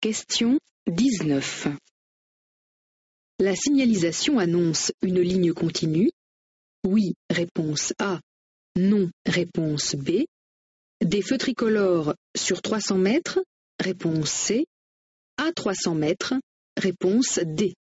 Question 19. La signalisation annonce une ligne continue. Oui, réponse A. Non, réponse B. Des feux tricolores sur 300 mètres, réponse C. À 300 mètres, réponse D.